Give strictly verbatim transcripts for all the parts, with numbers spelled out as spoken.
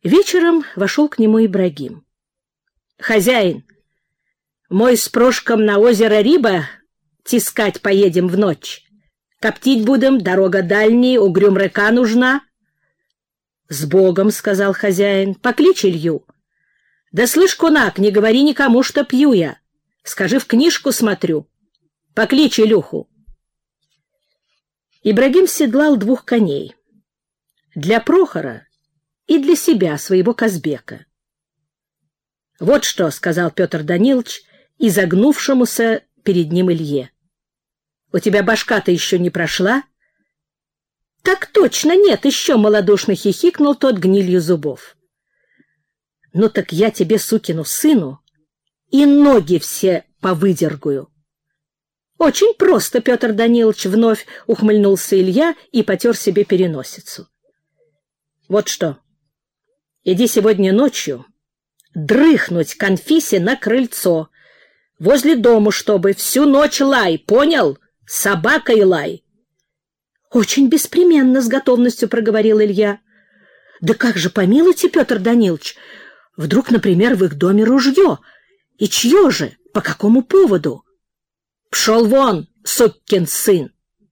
Вечером вошел к нему Ибрагим. — Хозяин, мой с Прошком на озеро Риба тискать поедем в ночь. Коптить будем, дорога дальняя, угрюм река нужна. — С Богом, — сказал хозяин, — покличь Илью. — Да слышь, кунак, не говори никому, что пью я. Скажи, в книжку смотрю. Покличь Илюху. Ибрагим седлал двух коней. Для Прохора и для себя, своего Казбека. — Вот что, — сказал Петр Данилович, изогнувшемуся перед ним Илье. — У тебя башка-то еще не прошла? — Так точно нет, еще малодушно хихикнул тот гнилью зубов. — Ну так я тебе, сукину сыну, и ноги все повыдергаю. — Очень просто, Петр Данилович, — вновь ухмыльнулся Илья и потер себе переносицу. — Вот что, иди сегодня ночью дрыхнуть к Анфисе на крыльцо, возле дому, чтобы всю ночь лай, понял? Собакой лай. — Очень беспременно, — с готовностью проговорил Илья. — Да как же, помилуйте, Петр Данилович, вдруг, например, в их доме ружье? И чье же? По какому поводу? — Пшел вон, сукин сын!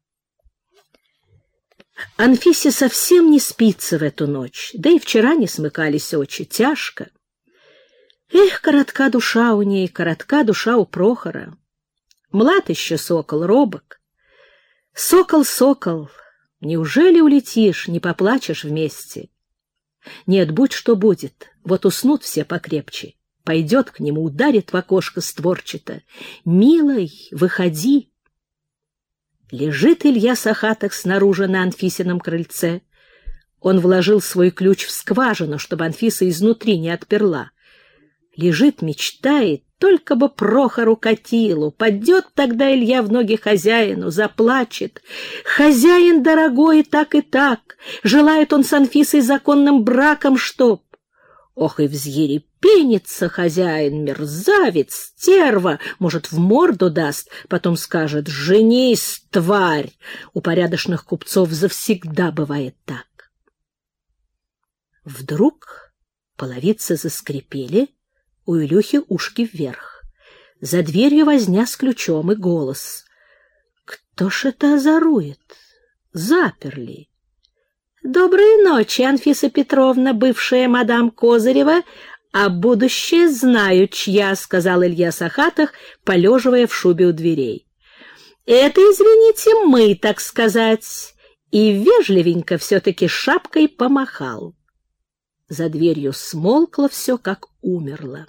Анфисе совсем не спится в эту ночь, да и вчера не смыкались очи, тяжко. Эх, коротка душа у ней, коротка душа у Прохора. Млад еще сокол, робок. Сокол, сокол, неужели улетишь, не поплачешь вместе? Нет, будь что будет, вот уснут все покрепче. Пойдет к нему, ударит в окошко створчато. «Милый, выходи!» Лежит Илья Сахатых снаружи на Анфисином крыльце. Он вложил свой ключ в скважину, чтобы Анфиса изнутри не отперла. Лежит, мечтает, только бы Прохору катилу. Падет тогда Илья в ноги хозяину, заплачет. Хозяин дорогой, так и так. Желает он с Анфисой законным браком, чтоб. Ох, и взъерепенится хозяин, мерзавец, стерва, может, в морду даст, потом скажет: «Женись, тварь!» У порядочных купцов завсегда бывает так. Вдруг половицы заскрипели, у Илюхи ушки вверх. За дверью возня с ключом и голос. Кто ж это озорует? Заперли. Доброй ночи, Анфиса Петровна, бывшая мадам Козырева, а будущее знаю, чья, — сказал Илья Сахатых, полеживая в шубе у дверей. Это, извините, мы, так сказать, и вежливенько все-таки шапкой помахал. За дверью смолкло все, как умерло.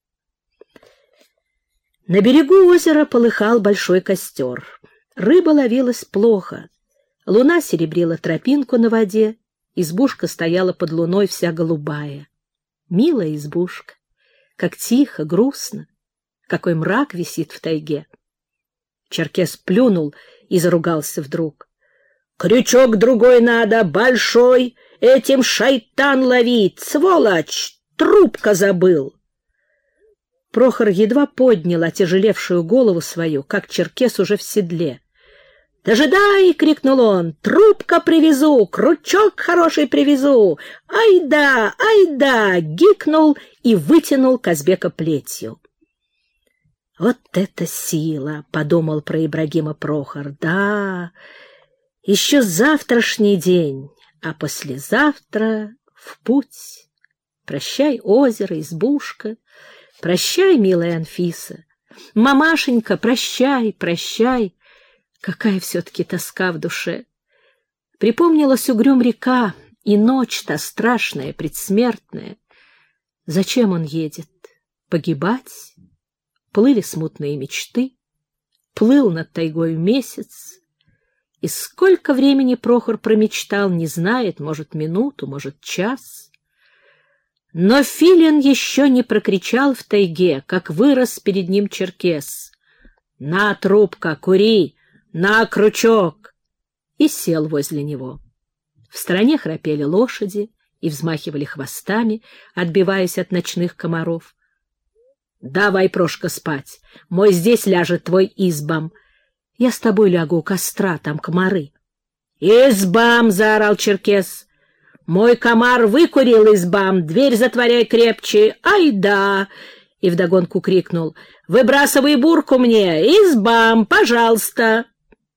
На берегу озера полыхал большой костер. Рыба ловилась плохо. Луна серебрила тропинку на воде, избушка стояла под луной вся голубая. Милая избушка, как тихо, грустно, какой мрак висит в тайге. Черкес плюнул и заругался вдруг. — Крючок другой надо, большой, этим шайтан ловить, сволочь, трубка забыл. Прохор едва поднял отяжелевшую голову свою, как Черкес уже в седле. «Дожидай!» — крикнул он. «Трубка привезу, крючок хороший привезу! Ай-да, ай-да!» — гикнул и вытянул Казбека плетью. «Вот это сила!» — подумал про Ибрагима Прохор. «Да, еще завтрашний день, а послезавтра в путь. Прощай, озеро, избушка, прощай, милая Анфиса. Мамашенька, прощай, прощай». Какая все-таки тоска в душе! Припомнилась угрюм река, и ночь-то страшная, предсмертная. Зачем он едет? Погибать? Плыли смутные мечты, плыл над тайгою месяц. И сколько времени Прохор промечтал, не знает, может, минуту, может, час. Но филин еще не прокричал в тайге, как вырос перед ним Черкес. «На, трубка, кури! На, крючок!» И сел возле него. В стороне храпели лошади и взмахивали хвостами, отбиваясь от ночных комаров. «Давай, Прошка, спать. Мой здесь ляжет твой избам. Я с тобой лягу у костра, там комары». «Избам!» — заорал Черкес. Мой комар выкурил избам, дверь затворяй крепче, ай да!» И вдогонку крикнул: «Выбрасывай бурку мне, избам, пожалуйста!»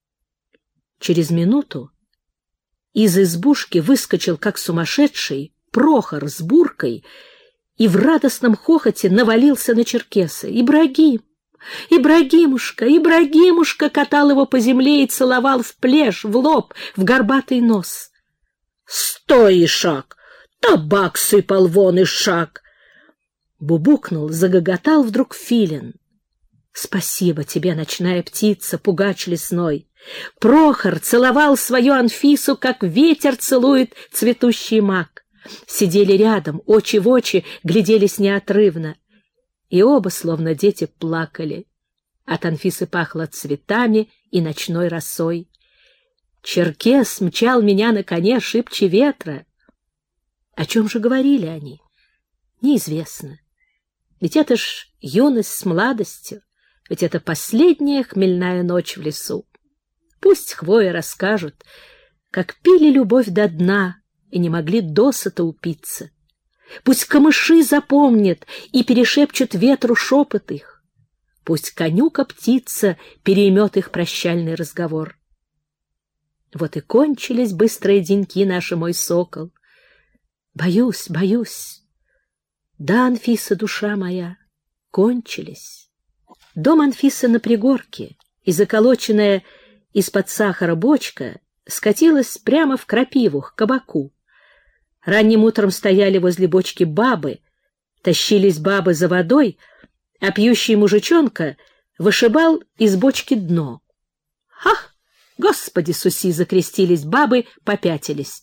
Через минуту из избушки выскочил, как сумасшедший, Прохор с буркой и в радостном хохоте навалился на черкеса. «Ибрагим! Ибрагимушка! Ибрагимушка!» катал его по земле и целовал в плешь, в лоб, в горбатый нос. «Стой, ишак! Табак сыпал вон, ишак!» Бубукнул, загоготал вдруг филин. «Спасибо тебе, ночная птица, пугач лесной!» Прохор целовал свою Анфису, как ветер целует цветущий мак. Сидели рядом, очи в очи, гляделись неотрывно. И оба, словно дети, плакали. От Анфисы пахло цветами и ночной росой. Черкес мчал меня на коне шибче ветра. О чем же говорили они? Неизвестно. Ведь это ж юность с младостью, ведь это последняя хмельная ночь в лесу. Пусть хвои расскажут, как пили любовь до дна и не могли досыта упиться. Пусть камыши запомнят и перешепчут ветру шепот их. Пусть конюка-птица переймет их прощальный разговор. Вот и кончились быстрые деньки наши, мой сокол. Боюсь, боюсь. Да, Анфиса, душа моя, кончились. Дом Анфисы на пригорке, и заколоченная из-под сахара бочка скатилась прямо в крапиву, к кабаку. Ранним утром стояли возле бочки бабы, тащились бабы за водой, а пьющий мужичонка вышибал из бочки дно. «Ах, Господи Суси!» — закрестились бабы, попятились.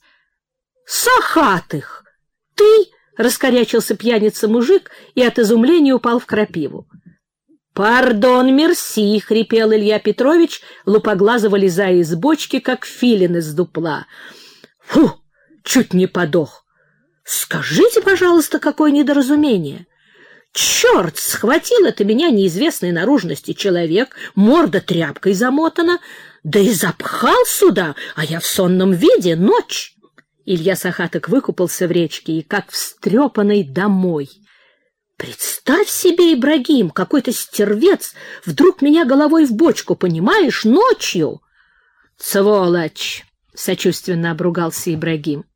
«Сахатых! Ты!» — раскорячился пьяница-мужик и от изумления упал в крапиву. «Пардон, мерси!» — хрипел Илья Петрович, лупоглазо вылезая из бочки, как филин из дупла. «Фу! Чуть не подох! Скажите, пожалуйста, какое недоразумение! Черт, схватил это меня неизвестной наружности человек, морда тряпкой замотана, да и запхал сюда, а я в сонном виде, ночь!» Илья Сахаток выкупался в речке и, как встрепанный, домой. «Представь себе, Ибрагим, какой-то стервец вдруг меня головой в бочку, понимаешь, ночью!» «Сволочь!» — сочувственно обругался Ибрагим.